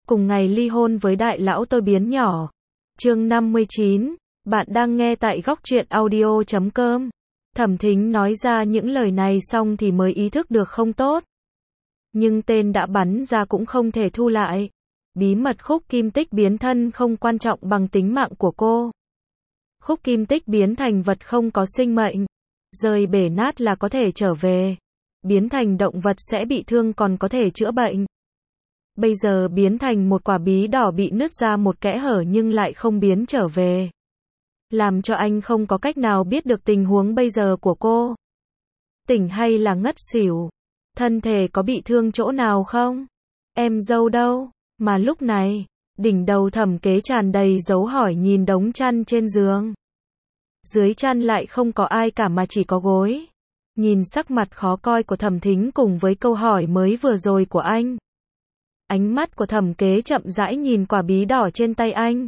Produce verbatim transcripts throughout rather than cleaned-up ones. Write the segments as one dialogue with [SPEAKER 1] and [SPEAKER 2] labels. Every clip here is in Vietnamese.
[SPEAKER 1] cùng ngày ly hôn với đại lão tôi biến nhỏ. Chương năm mươi chín, bạn đang nghe tại góc truyện audio chấm com. Thẩm Thính nói ra những lời này xong thì mới ý thức được không tốt. Nhưng tên đã bắn ra cũng không thể thu lại. Bí mật Khúc Kim Tích biến thân không quan trọng bằng tính mạng của cô. Khúc Kim Tích biến thành vật không có sinh mệnh. Rơi bể nát là có thể trở về. Biến thành động vật sẽ bị thương còn có thể chữa bệnh. Bây giờ biến thành một quả bí đỏ bị nứt ra một kẽ hở nhưng lại không biến trở về. Làm cho anh không có cách nào biết được tình huống bây giờ của cô. Tỉnh hay là ngất xỉu? Thân thể có bị thương chỗ nào không? Em dâu đâu? Mà lúc này, đỉnh đầu Thẩm Kế tràn đầy dấu hỏi nhìn đống chăn trên giường. Dưới chăn lại không có ai cả mà chỉ có gối. Nhìn sắc mặt khó coi của Thẩm Thính cùng với câu hỏi mới vừa rồi của anh. Ánh mắt của Thẩm Kế chậm rãi nhìn quả bí đỏ trên tay anh.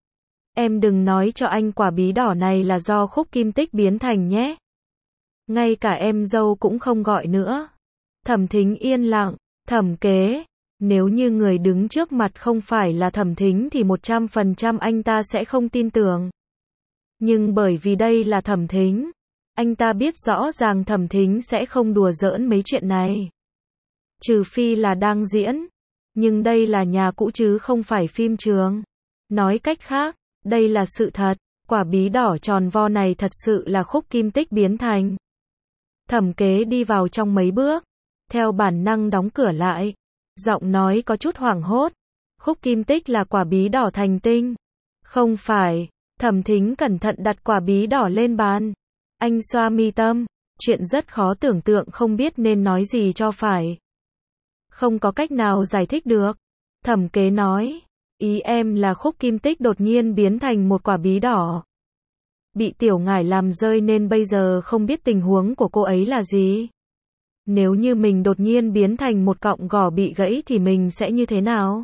[SPEAKER 1] Em đừng nói cho anh quả bí đỏ này là do Khúc Kim Tích biến thành nhé. Ngay cả em dâu cũng không gọi nữa. Thẩm Thính yên lặng. Thẩm Kế, nếu như người đứng trước mặt không phải là Thẩm Thính thì một trăm phần trăm anh ta sẽ không tin tưởng. Nhưng bởi vì đây là Thẩm Thính, anh ta biết rõ ràng Thẩm Thính sẽ không đùa giỡn mấy chuyện này. Trừ phi là đang diễn. Nhưng đây là nhà cũ chứ không phải phim trường. Nói cách khác, đây là sự thật. Quả bí đỏ tròn vo này thật sự là Khúc Kim Tích biến thành. Thẩm Kế đi vào trong mấy bước. Theo bản năng đóng cửa lại. Giọng nói có chút hoảng hốt. Khúc Kim Tích là quả bí đỏ thành tinh. Không phải. Thẩm Thính cẩn thận đặt quả bí đỏ lên bàn. Anh xoa mi tâm. Chuyện rất khó tưởng tượng không biết nên nói gì cho phải. Không có cách nào giải thích được. Thẩm Kế nói. Ý em là Khúc Kim Tích đột nhiên biến thành một quả bí đỏ. Bị Tiểu Ngải làm rơi nên bây giờ không biết tình huống của cô ấy là gì. Nếu như mình đột nhiên biến thành một cọng gỏ bị gãy thì mình sẽ như thế nào?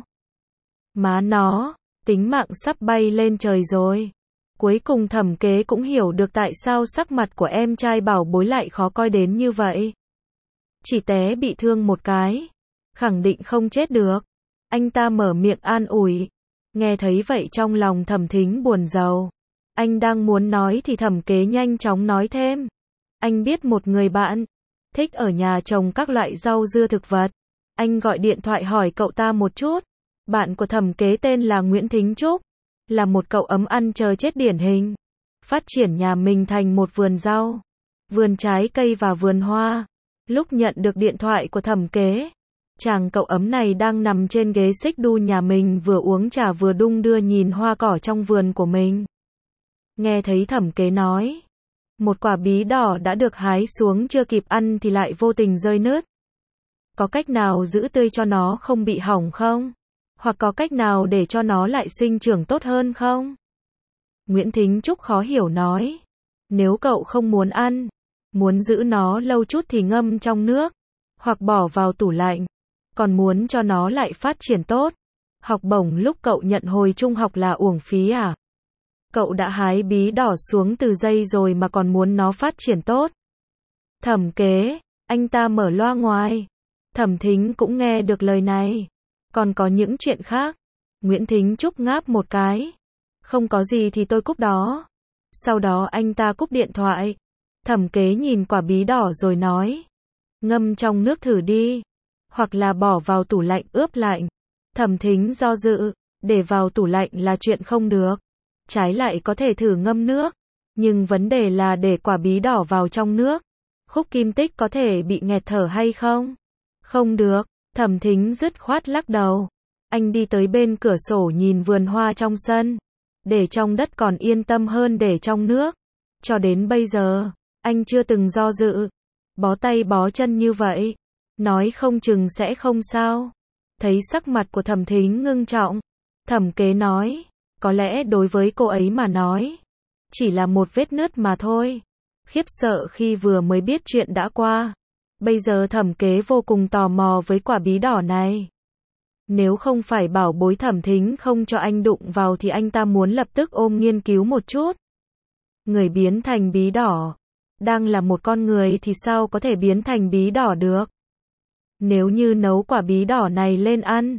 [SPEAKER 1] Má nó, tính mạng sắp bay lên trời rồi. Cuối cùng Thẩm Kế cũng hiểu được tại sao sắc mặt của em trai bảo bối lại khó coi đến như vậy. Chỉ té bị thương một cái. Khẳng định không chết được. Anh ta mở miệng an ủi. Nghe thấy vậy trong lòng Thẩm Thính buồn rầu. Anh đang muốn nói thì Thẩm Kế nhanh chóng nói thêm. Anh biết một người bạn. Thích ở nhà trồng các loại rau dưa thực vật. Anh gọi điện thoại hỏi cậu ta một chút. Bạn của Thẩm Kế tên là Nguyễn Thính Trúc. Là một cậu ấm ăn chờ chết điển hình. Phát triển nhà mình thành một vườn rau. Vườn trái cây và vườn hoa. Lúc nhận được điện thoại của Thẩm Kế. Chàng cậu ấm này đang nằm trên ghế xích đu nhà mình vừa uống trà vừa đung đưa nhìn hoa cỏ trong vườn của mình. Nghe thấy Thẩm Kế nói. Một quả bí đỏ đã được hái xuống chưa kịp ăn thì lại vô tình rơi nứt. Có cách nào giữ tươi cho nó không bị hỏng không? Hoặc có cách nào để cho nó lại sinh trưởng tốt hơn không? Nguyễn Thính Trúc khó hiểu nói. Nếu cậu không muốn ăn, muốn giữ nó lâu chút thì ngâm trong nước, hoặc bỏ vào tủ lạnh. Còn muốn cho nó lại phát triển tốt. Học bổng lúc cậu nhận hồi trung học là uổng phí à? Cậu đã hái bí đỏ xuống từ dây rồi mà còn muốn nó phát triển tốt. Thẩm Kế, anh ta mở loa ngoài. Thẩm Thính cũng nghe được lời này. Còn có những chuyện khác. Nguyễn Thính Trúc ngáp một cái. Không có gì thì tôi cúp đó. Sau đó anh ta cúp điện thoại. Thẩm Kế nhìn quả bí đỏ rồi nói. Ngâm trong nước thử đi. Hoặc là bỏ vào tủ lạnh ướp lạnh. Thẩm Thính do dự. Để vào tủ lạnh là chuyện không được. Trái lại có thể thử ngâm nước. Nhưng vấn đề là để quả bí đỏ vào trong nước. Khúc Kim Tích có thể bị nghẹt thở hay không? Không được. Thẩm Thính dứt khoát lắc đầu. Anh đi tới bên cửa sổ nhìn vườn hoa trong sân. Để trong đất còn yên tâm hơn để trong nước. Cho đến bây giờ, anh chưa từng do dự. Bó tay bó chân như vậy. Nói không chừng sẽ không sao. Thấy sắc mặt của Thẩm Thính ngưng trọng. Thẩm Kế nói. Có lẽ đối với cô ấy mà nói. Chỉ là một vết nứt mà thôi. Khiếp sợ khi vừa mới biết chuyện đã qua. Bây giờ Thẩm Kế vô cùng tò mò với quả bí đỏ này. Nếu không phải bảo bối Thẩm Thính không cho anh đụng vào thì anh ta muốn lập tức ôm nghiên cứu một chút. Người biến thành bí đỏ. Đang là một con người thì sao có thể biến thành bí đỏ được? Nếu như nấu quả bí đỏ này lên ăn.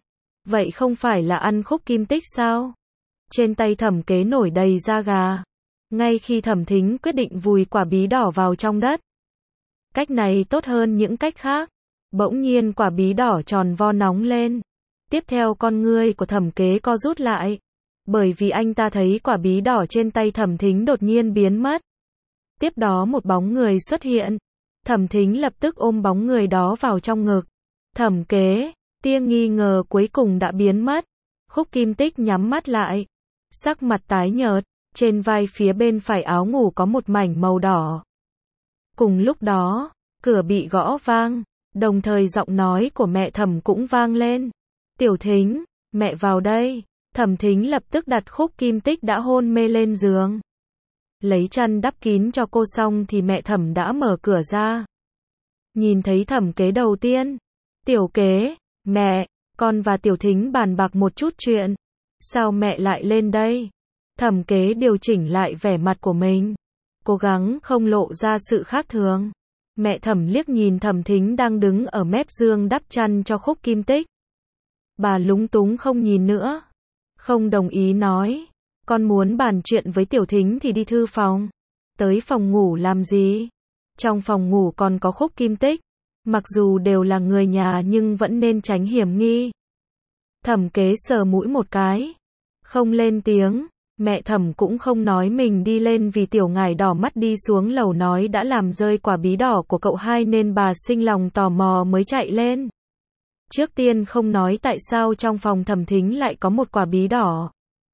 [SPEAKER 1] Vậy không phải là ăn khúc kim tích sao? Trên tay Thẩm Kế nổi đầy da gà. Ngay khi Thẩm Thính quyết định vùi quả bí đỏ vào trong đất. Cách này tốt hơn những cách khác. Bỗng nhiên quả bí đỏ tròn vo nóng lên. Tiếp theo con ngươi của Thẩm Kế co rút lại. Bởi vì anh ta thấy quả bí đỏ trên tay Thẩm Thính đột nhiên biến mất. Tiếp đó một bóng người xuất hiện. Thẩm Thính lập tức ôm bóng người đó vào trong ngực. Thẩm Kế, tia nghi ngờ cuối cùng đã biến mất. Khúc Kim Tích nhắm mắt lại. Sắc mặt tái nhợt, trên vai phía bên phải áo ngủ có một mảnh màu đỏ. Cùng lúc đó, cửa bị gõ vang, đồng thời giọng nói của mẹ Thẩm cũng vang lên. Tiểu Thính, mẹ vào đây. Thẩm Thính lập tức đặt Khúc Kim Tích đã hôn mê lên giường. Lấy chăn đắp kín cho cô xong thì mẹ Thẩm đã mở cửa ra. Nhìn thấy Thẩm Kế đầu tiên. Tiểu Kế, mẹ, con và Tiểu Thính bàn bạc một chút chuyện. Sao mẹ lại lên đây? Thẩm Kế điều chỉnh lại vẻ mặt của mình. Cố gắng không lộ ra sự khác thường. Mẹ Thẩm liếc nhìn Thẩm Thính đang đứng ở mép giường đắp chăn cho Khúc Kim Tích. Bà lúng túng không nhìn nữa. Không đồng ý nói. Con muốn bàn chuyện với Tiểu Thính thì đi thư phòng. Tới phòng ngủ làm gì? Trong phòng ngủ còn có Khúc Kim Tích. Mặc dù đều là người nhà nhưng vẫn nên tránh hiểm nghi. Thẩm Kế sờ mũi một cái. Không lên tiếng. Mẹ Thẩm cũng không nói mình đi lên vì Tiểu Ngải đỏ mắt đi xuống lầu nói đã làm rơi quả bí đỏ của cậu hai nên bà sinh lòng tò mò mới chạy lên. Trước tiên không nói tại sao trong phòng Thẩm Thính lại có một quả bí đỏ.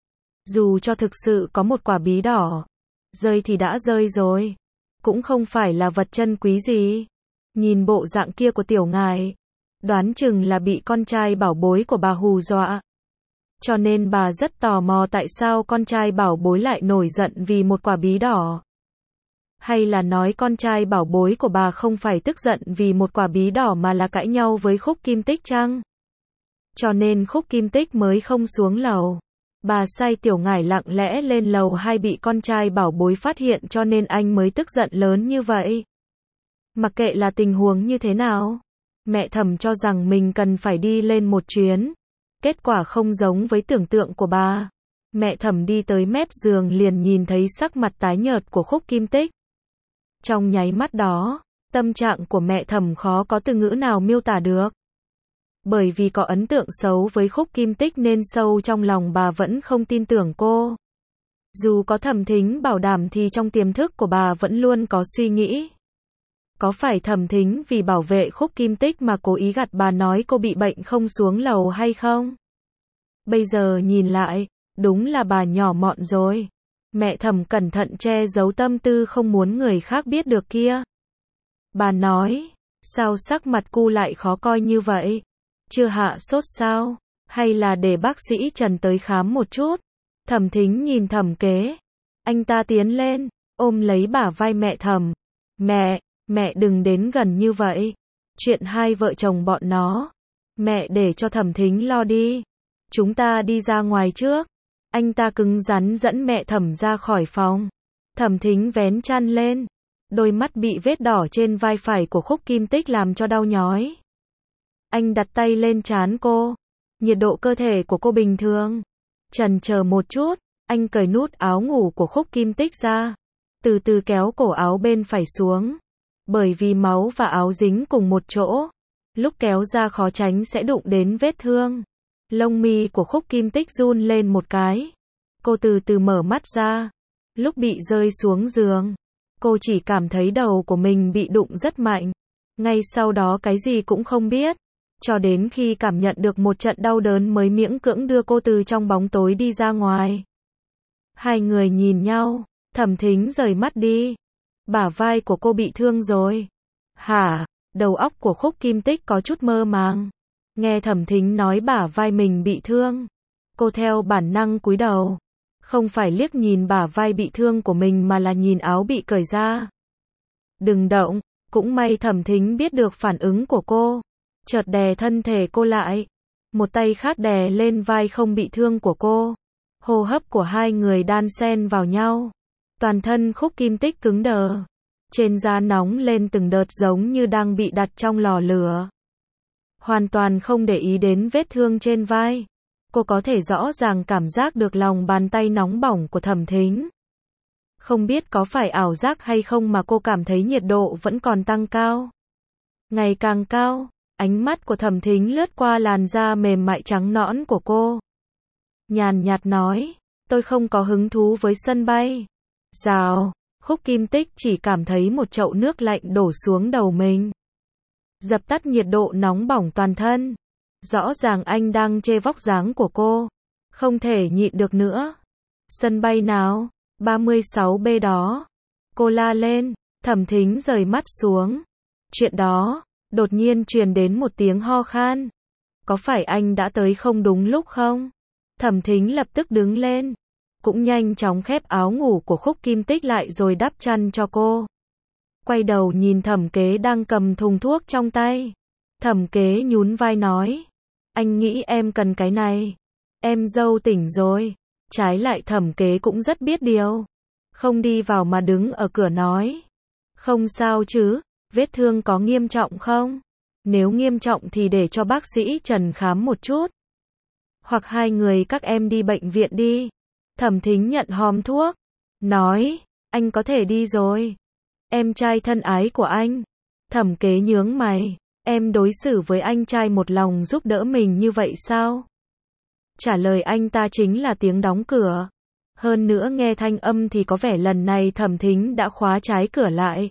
[SPEAKER 1] Dù cho thực sự có một quả bí đỏ, rơi thì đã rơi rồi. Cũng không phải là vật chân quý gì. Nhìn bộ dạng kia của Tiểu Ngải, đoán chừng là bị con trai bảo bối của bà hù dọa. Cho nên bà rất tò mò tại sao con trai bảo bối lại nổi giận vì một quả bí đỏ. Hay là nói con trai bảo bối của bà không phải tức giận vì một quả bí đỏ mà là cãi nhau với Khúc Kim Tích chăng? Cho nên Khúc Kim Tích mới không xuống lầu. Bà sai Tiểu Ngải lặng lẽ lên lầu hai bị con trai bảo bối phát hiện cho nên anh mới tức giận lớn như vậy. Mặc kệ là tình huống như thế nào, mẹ Thẩm cho rằng mình cần phải đi lên một chuyến. Kết quả không giống với tưởng tượng của bà. Mẹ Thẩm đi tới mép giường liền nhìn thấy sắc mặt tái nhợt của Khúc Kim Tích. Trong nháy mắt đó, tâm trạng của mẹ Thẩm khó có từ ngữ nào miêu tả được. Bởi vì có ấn tượng xấu với Khúc Kim Tích nên sâu trong lòng bà vẫn không tin tưởng cô. Dù có Thẩm Thính bảo đảm thì trong tiềm thức của bà vẫn luôn có suy nghĩ. Có phải Thẩm Thính vì bảo vệ Khúc Kim Tích mà cố ý gạt bà nói cô bị bệnh không xuống lầu hay không? Bây giờ nhìn lại, đúng là bà nhỏ mọn rồi. Mẹ Thẩm cẩn thận che giấu tâm tư không muốn người khác biết được kia. Bà nói, sao sắc mặt cu lại khó coi như vậy? Chưa hạ sốt sao? Hay là để bác sĩ Trần tới khám một chút? Thẩm Thính nhìn Thẩm Kế. Anh ta tiến lên, ôm lấy bả vai mẹ Thẩm. Mẹ, mẹ đừng đến gần như vậy. Chuyện hai vợ chồng bọn nó. Mẹ để cho Thẩm Thính lo đi. Chúng ta đi ra ngoài trước. Anh ta cứng rắn dẫn mẹ Thẩm ra khỏi phòng. Thẩm Thính vén chăn lên. Đôi mắt bị vết đỏ trên vai phải của Khúc Kim Tích làm cho đau nhói. Anh đặt tay lên trán cô. Nhiệt độ cơ thể của cô bình thường. Chần chờ một chút, anh cởi nút áo ngủ của Khúc Kim Tích ra. Từ từ kéo cổ áo bên phải xuống. Bởi vì máu và áo dính cùng một chỗ. Lúc kéo ra khó tránh sẽ đụng đến vết thương. Lông mi của Khúc Kim Tích run lên một cái. Cô từ từ mở mắt ra. Lúc bị rơi xuống giường, cô chỉ cảm thấy đầu của mình bị đụng rất mạnh. Ngay sau đó cái gì cũng không biết. Cho đến khi cảm nhận được một trận đau đớn mới miễn cưỡng đưa cô từ trong bóng tối đi ra ngoài. Hai người nhìn nhau, Thẩm Thính rời mắt đi. Bả vai của cô bị thương rồi. Hả? Đầu óc của Khúc Kim Tích có chút mơ màng. Nghe Thẩm Thính nói bả vai mình bị thương. Cô theo bản năng cúi đầu. Không phải liếc nhìn bả vai bị thương của mình mà là nhìn áo bị cởi ra. Đừng động, cũng may Thẩm Thính biết được phản ứng của cô. Chợt đè thân thể cô lại. Một tay khác đè lên vai không bị thương của cô. Hô hấp của hai người đan xen vào nhau. Toàn thân Khúc Kim Tích cứng đờ. Trên da nóng lên từng đợt giống như đang bị đặt trong lò lửa. hoàn toàn không để ý đến vết thương trên vai. Cô có thể rõ ràng cảm giác được lòng bàn tay nóng bỏng của Thẩm Thính. Không biết có phải ảo giác hay không mà cô cảm thấy nhiệt độ vẫn còn tăng cao. Ngày càng cao, ánh mắt của Thẩm Thính lướt qua làn da mềm mại trắng nõn của cô. Nhàn nhạt nói, tôi không có hứng thú với sân bay. Rào, Khúc Kim Tích chỉ cảm thấy một chậu nước lạnh đổ xuống đầu mình. Dập tắt nhiệt độ nóng bỏng toàn thân. Rõ ràng anh đang chê vóc dáng của cô. Không thể nhịn được nữa. Sân bay nào? ba mươi sáu B đó. Cô la lên, Thẩm Thính rời mắt xuống. Chuyện đó, đột nhiên truyền đến một tiếng ho khan. Có phải anh đã tới không đúng lúc không? Thẩm Thính lập tức đứng lên. Cũng nhanh chóng khép áo ngủ của Khúc Kim Tích lại rồi đắp chăn cho cô. Quay đầu nhìn Thẩm Kế đang cầm thùng thuốc trong tay. Thẩm Kế nhún vai nói. Anh nghĩ em cần cái này. Em dâu tỉnh rồi. Trái lại Thẩm Kế cũng rất biết điều. Không đi vào mà đứng ở cửa nói. Không sao chứ, vết thương có nghiêm trọng không? Nếu nghiêm trọng thì để cho bác sĩ Trần khám một chút. Hoặc hai người các em đi bệnh viện đi. Thẩm Thính nhận hòm thuốc. Nói, anh có thể đi rồi. Em trai thân ái của anh. Thẩm Kế nhướng mày. Em đối xử với anh trai một lòng giúp đỡ mình như vậy sao? Trả lời anh ta chính là tiếng đóng cửa. Hơn nữa nghe thanh âm thì có vẻ lần này Thẩm Thính đã khóa trái cửa lại.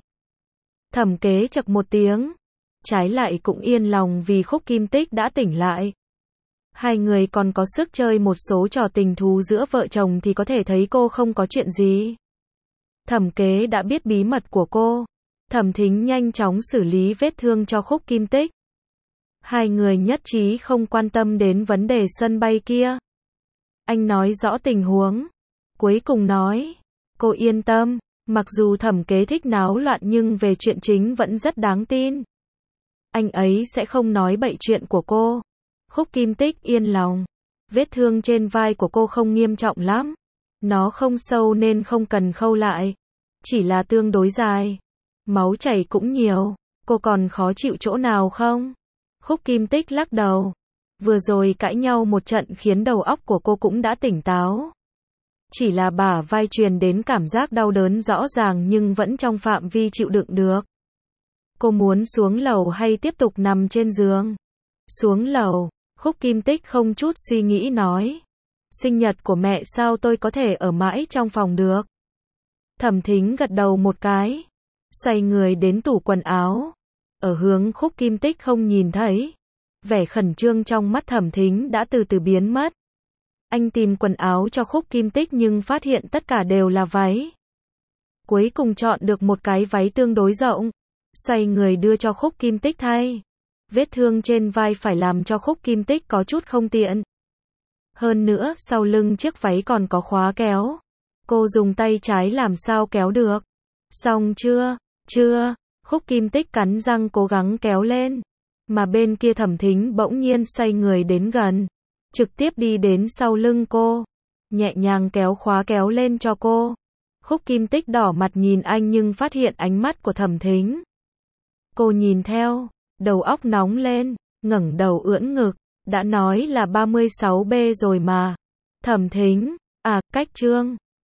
[SPEAKER 1] Thẩm Kế chậc một tiếng. Trái lại cũng yên lòng vì Khúc Kim Tích đã tỉnh lại. Hai người còn có sức chơi một số trò tình thú giữa vợ chồng thì có thể thấy cô không có chuyện gì. Thẩm Kế đã biết bí mật của cô. Thẩm Thính nhanh chóng xử lý vết thương cho Khúc Kim Tích. Hai người nhất trí không quan tâm đến vấn đề sân bay kia. Anh nói rõ tình huống. Cuối cùng nói, cô yên tâm, mặc dù Thẩm Kế thích náo loạn nhưng về chuyện chính vẫn rất đáng tin. Anh ấy sẽ không nói bậy chuyện của cô. Khúc Kim Tích yên lòng. Vết thương trên vai của cô không nghiêm trọng lắm. Nó không sâu nên không cần khâu lại. Chỉ là tương đối dài. Máu chảy cũng nhiều. Cô còn khó chịu chỗ nào không? Khúc Kim Tích lắc đầu. Vừa rồi cãi nhau một trận khiến đầu óc của cô cũng đã tỉnh táo. Chỉ là bả vai truyền đến cảm giác đau đớn rõ ràng nhưng vẫn trong phạm vi chịu đựng được. Cô muốn xuống lầu hay tiếp tục nằm trên giường? Xuống lầu, Khúc Kim Tích không chút suy nghĩ nói. Sinh nhật của mẹ sao tôi có thể ở mãi trong phòng được? Thẩm Thính gật đầu một cái. Xoay người đến tủ quần áo. Ở hướng Khúc Kim Tích không nhìn thấy. Vẻ khẩn trương trong mắt Thẩm Thính đã từ từ biến mất. Anh tìm quần áo cho Khúc Kim Tích nhưng phát hiện tất cả đều là váy. Cuối cùng chọn được một cái váy tương đối rộng. Xoay người đưa cho Khúc Kim Tích thay. Vết thương trên vai phải làm cho Khúc Kim Tích có chút không tiện. Hơn nữa sau lưng chiếc váy còn có khóa kéo. Cô dùng tay trái làm sao kéo được? Xong chưa? Chưa. Khúc Kim Tích cắn răng cố gắng kéo lên. Mà bên kia Thẩm Thính bỗng nhiên xoay người đến gần. Trực tiếp đi đến sau lưng cô. Nhẹ nhàng kéo khóa kéo lên cho cô. Khúc Kim Tích đỏ mặt nhìn anh nhưng phát hiện ánh mắt của Thẩm Thính. Cô nhìn theo. Đầu óc nóng lên. Ngẩng đầu ưỡn ngực. Đã nói là ba mươi sáu B rồi mà. Thẩm Thính. À, cách trương.